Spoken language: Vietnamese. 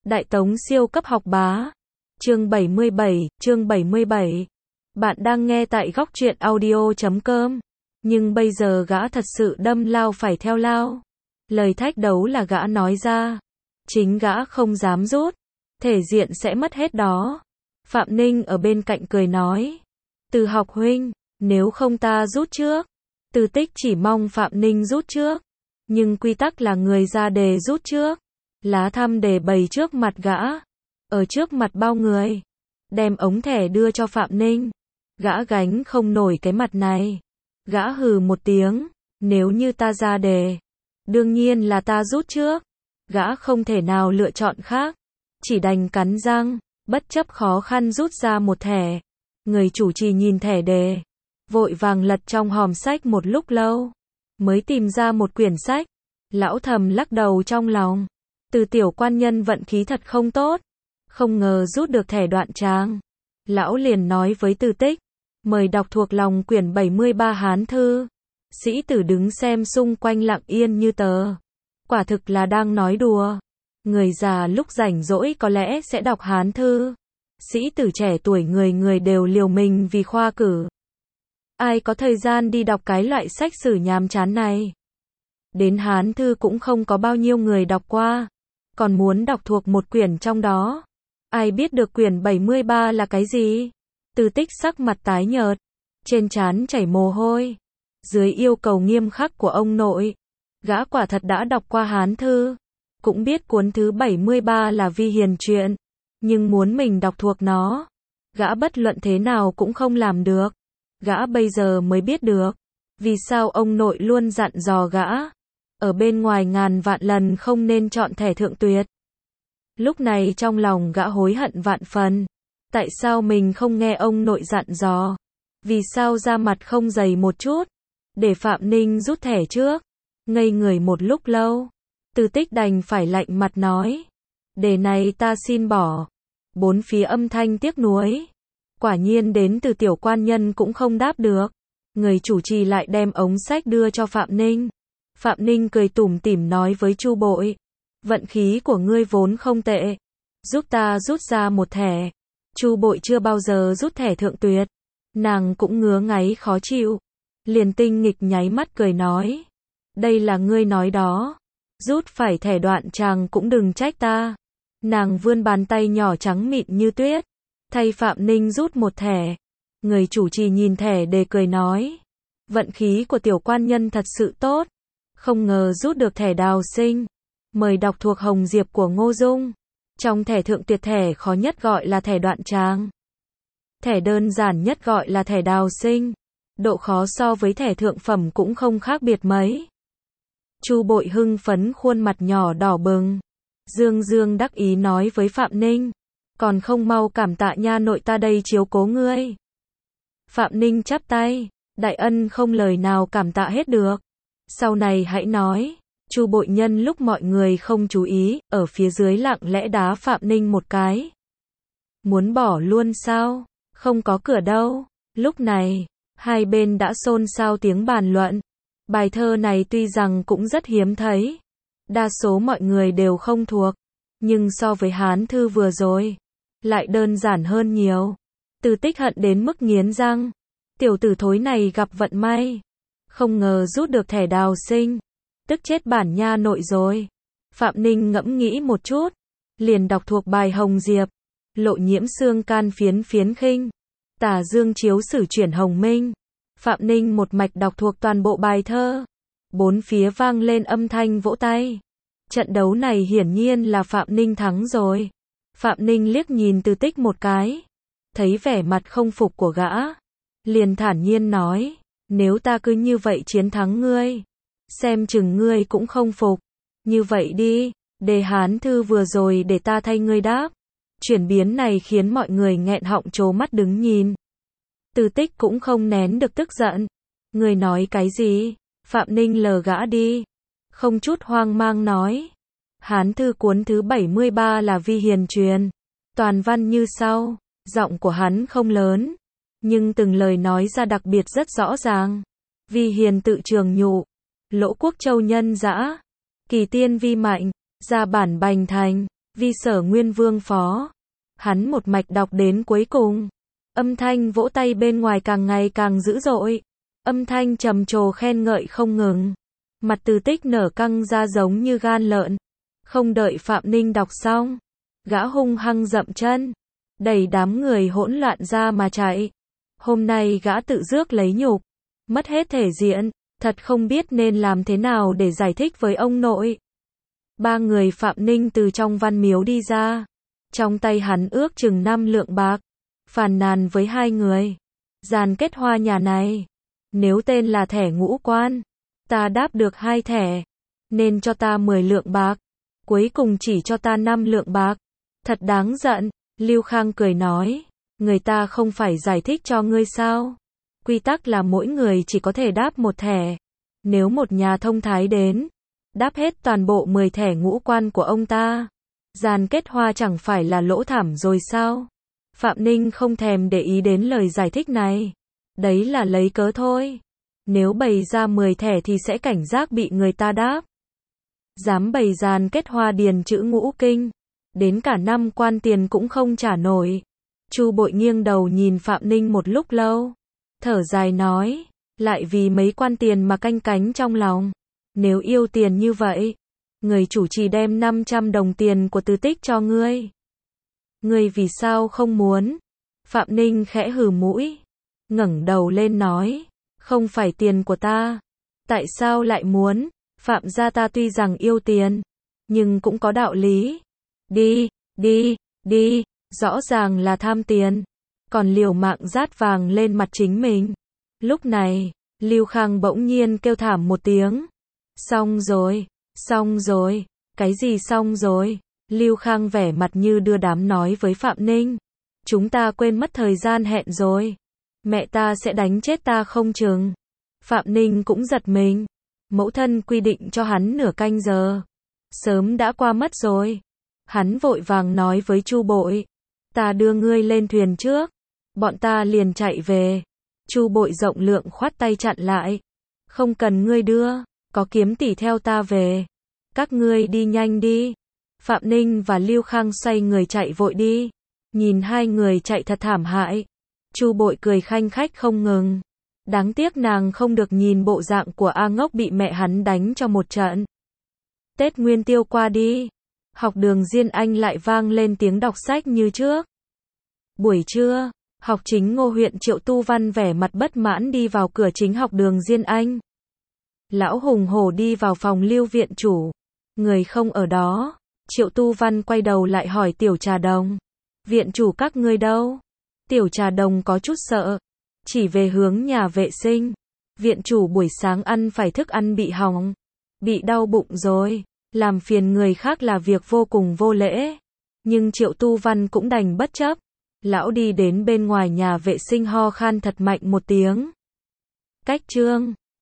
Đại Tống siêu cấp học bá. Chương 77. Bạn đang nghe tại góc truyện audio.com. Nhưng bây giờ gã thật sự đâm lao phải theo lao. Lời thách đấu là gã nói ra. Chính gã không dám rút. Thể diện sẽ mất hết đó. Phạm Ninh ở bên cạnh cười nói. Từ học huynh, nếu không ta rút trước. Từ Tích chỉ mong Phạm Ninh rút trước. Nhưng quy tắc là người ra đề rút trước. Lá thăm đề bày trước mặt gã. Ở trước mặt bao người. Đem ống thẻ đưa cho Phạm Ninh. Gã gánh không nổi cái mặt này. Gã hừ một tiếng. Nếu như ta ra đề. Đương nhiên là ta rút trước. Gã không thể nào lựa chọn khác. Chỉ đành cắn răng. Bất chấp khó khăn rút ra một thẻ. Người chủ trì nhìn thẻ đề. Vội vàng lật trong hòm sách một lúc lâu. Mới tìm ra một quyển sách. Lão thầm lắc đầu trong lòng. Từ tiểu quan nhân vận khí thật không tốt. Không ngờ rút được thẻ đoạn tràng. Lão liền nói với Từ Tích. Mời đọc thuộc lòng quyển 73 Hán Thư. Sĩ tử đứng xem xung quanh lặng yên như tờ. Quả thực là đang nói đùa. Người già lúc rảnh rỗi có lẽ sẽ đọc Hán Thư. Sĩ tử trẻ tuổi người người đều liều mình vì khoa cử. Ai có thời gian đi đọc cái loại sách sử nhàm chán này. Đến Hán Thư cũng không có bao nhiêu người đọc qua. Còn muốn đọc thuộc một quyển trong đó. Ai biết được quyển 73 là cái gì? Từ Tích sắc mặt tái nhợt. Trên trán chảy mồ hôi. Dưới yêu cầu nghiêm khắc của ông nội. Gã quả thật đã đọc qua Hán Thư. Cũng biết cuốn thứ 73 là Vi Hiền Truyện. Nhưng muốn mình đọc thuộc nó. Gã bất luận thế nào cũng không làm được. Gã bây giờ mới biết được. Vì sao ông nội luôn dặn dò gã. Ở bên ngoài ngàn vạn lần không nên chọn thẻ thượng tuyệt. Lúc này trong lòng gã hối hận vạn phần. Tại sao mình không nghe ông nội dặn dò? Vì sao ra mặt không dày một chút? Để Phạm Ninh rút thẻ trước. Ngây người một lúc lâu. Từ Tích đành phải lạnh mặt nói. Đề này ta xin bỏ. Bốn phía âm thanh tiếc nuối. Quả nhiên đến từ tiểu quan nhân cũng không đáp được. Người chủ trì lại đem ống sách đưa cho Phạm Ninh. Phạm Ninh cười tủm tỉm nói với Chu Bội. Vận khí của ngươi vốn không tệ. Giúp ta rút ra một thẻ. Chu Bội chưa bao giờ rút thẻ thượng tuyệt. Nàng cũng ngứa ngáy khó chịu. Liền tinh nghịch nháy mắt cười nói. Đây là ngươi nói đó. Rút phải thẻ đoạn tràng cũng đừng trách ta. Nàng vươn bàn tay nhỏ trắng mịn như tuyết. Thay Phạm Ninh rút một thẻ. Người chủ trì nhìn thẻ đề cười nói. Vận khí của tiểu quan nhân thật sự tốt. Không ngờ rút được thẻ Đào Sinh. Mời đọc thuộc Hồng Diệp của Ngô Dung. Trong thẻ thượng tuyệt thẻ khó nhất gọi là thẻ đoạn tràng. Thẻ đơn giản nhất gọi là thẻ Đào Sinh. Độ khó so với thẻ thượng phẩm cũng không khác biệt mấy. Chu Bội hưng phấn khuôn mặt nhỏ đỏ bừng. Dương dương đắc ý nói với Phạm Ninh. Còn không mau cảm tạ nha nội ta đây chiếu cố ngươi. Phạm Ninh chắp tay. Đại ân không lời nào cảm tạ hết được. Sau này hãy nói. Chu Bội nhân lúc mọi người không chú ý, ở phía dưới lặng lẽ đá Phạm Ninh một cái. Muốn bỏ luôn sao? Không có cửa đâu. Lúc này, hai bên đã xôn xao tiếng bàn luận. Bài thơ này tuy rằng cũng rất hiếm thấy. Đa số mọi người đều không thuộc. Nhưng so với Hán Thư vừa rồi, lại đơn giản hơn nhiều. Từ Tích hận đến mức nghiến răng. Tiểu tử thối này gặp vận may. Không ngờ rút được thẻ Đào Sinh. Tức chết bản nha nội rồi. Phạm Ninh ngẫm nghĩ một chút. Liền đọc thuộc bài Hồng Diệp. Lộ nhiễm xương can phiến phiến khinh. Tả dương chiếu sử chuyển hồng minh. Phạm Ninh một mạch đọc thuộc toàn bộ bài thơ. Bốn phía vang lên âm thanh vỗ tay. Trận đấu này hiển nhiên là Phạm Ninh thắng rồi. Phạm Ninh liếc nhìn Từ Tích một cái. Thấy vẻ mặt không phục của gã. Liền thản nhiên nói. Nếu ta cứ như vậy chiến thắng ngươi. Xem chừng ngươi cũng không phục. Như vậy đi. Đề Hán Thư vừa rồi để ta thay ngươi đáp. Chuyển biến này khiến mọi người nghẹn họng trố mắt đứng nhìn. Từ Tích cũng không nén được tức giận. Ngươi nói cái gì? Phạm Ninh lờ gã đi. Không chút hoang mang nói. Hán Thư cuốn thứ 73 là Vi Hiền Truyện. Toàn văn như sau. Giọng của hắn không lớn. Nhưng từng lời nói ra đặc biệt rất rõ ràng. Vi Hiền tự trường nhụ. Lỗ Quốc Châu nhân dã. Kỳ tiên vi mạnh. Gia bản bành thành. Vi Sở Nguyên Vương phó. Hắn một mạch đọc đến cuối cùng. Âm thanh vỗ tay bên ngoài càng ngày càng dữ dội. Âm thanh trầm trồ khen ngợi không ngừng. Mặt Từ Tích nở căng ra giống như gan lợn. Không đợi Phạm Ninh đọc xong, gã hung hăng dậm chân, đẩy đám người hỗn loạn ra mà chạy. Hôm nay gã tự rước lấy nhục, mất hết thể diện, thật không biết nên làm thế nào để giải thích với ông nội. Ba người Phạm Ninh từ trong văn miếu đi ra, trong tay hắn ước chừng 5 lượng bạc, phàn nàn với hai người. Giàn Kết Hoa nhà này, nếu tên là thẻ ngũ quan, ta đáp được 2 thẻ, nên cho ta 10 lượng bạc, cuối cùng chỉ cho ta 5 lượng bạc. Thật đáng giận, Lưu Khang cười nói, người ta không phải giải thích cho ngươi sao? Quy tắc là mỗi người chỉ có thể đáp 1 thẻ. Nếu một nhà thông thái đến, đáp hết toàn bộ 10 thẻ ngũ quan của ông ta, Giàn Kết Hoa chẳng phải là lỗ thảm rồi sao? Phạm Ninh không thèm để ý đến lời giải thích này. Đấy là lấy cớ thôi. Nếu bày ra 10 thẻ thì sẽ cảnh giác bị người ta đáp. Dám bày Giàn Kết Hoa điền chữ ngũ kinh, đến cả 5 quan tiền cũng không trả nổi. Chu Bội nghiêng đầu nhìn Phạm Ninh một lúc lâu, thở dài nói, lại vì mấy quan tiền mà canh cánh trong lòng. Nếu yêu tiền như vậy, người chủ trì đem 500 đồng tiền của Từ Tích cho ngươi. Ngươi vì sao không muốn? Phạm Ninh khẽ hừ mũi, ngẩng đầu lên nói, không phải tiền của ta. Tại sao lại muốn? Phạm gia ta tuy rằng yêu tiền, nhưng cũng có đạo lý. Đi, rõ ràng là tham tiền, còn liều mạng rát vàng lên mặt chính mình. Lúc này, Lưu Khang bỗng nhiên kêu thảm một tiếng. Xong rồi, cái gì xong rồi? Lưu Khang vẻ mặt như đưa đám nói với Phạm Ninh. Chúng ta quên mất thời gian hẹn rồi. Mẹ ta sẽ đánh chết ta không chừng. Phạm Ninh cũng giật mình. Mẫu thân quy định cho hắn nửa canh giờ. Sớm đã qua mất rồi. Hắn vội vàng nói với Chu Bội. Ta đưa ngươi lên thuyền trước. Bọn ta liền chạy về. Chu Bội rộng lượng khoát tay chặn lại. Không cần ngươi đưa, có Kiếm tỷ theo ta về. Các ngươi đi nhanh đi. Phạm Ninh và Lưu Khang xoay người chạy vội đi. Nhìn hai người chạy thật thảm hại. Chu Bội cười khanh khách không ngừng. Đáng tiếc nàng không được nhìn bộ dạng của A Ngốc bị mẹ hắn đánh cho một trận. Tết Nguyên Tiêu qua đi, học đường Diên Anh lại vang lên tiếng đọc sách như trước. Buổi trưa, học chính Ngô huyện Triệu Tu Văn vẻ mặt bất mãn đi vào cửa chính học đường Diên Anh. Lão hùng hổ đi vào phòng Lưu viện chủ. Người không ở đó. Triệu Tu Văn quay đầu lại hỏi Tiểu Trà Đồng. Viện chủ các ngươi đâu? Tiểu Trà Đồng có chút sợ. Chỉ về hướng nhà vệ sinh. Viện chủ buổi sáng ăn phải thức ăn bị hỏng. Bị đau bụng rồi. Làm phiền người khác là việc vô cùng vô lễ. Nhưng Triệu Tu Văn cũng đành bất chấp. Lão đi đến bên ngoài nhà vệ sinh ho khan thật mạnh một tiếng. Cách chương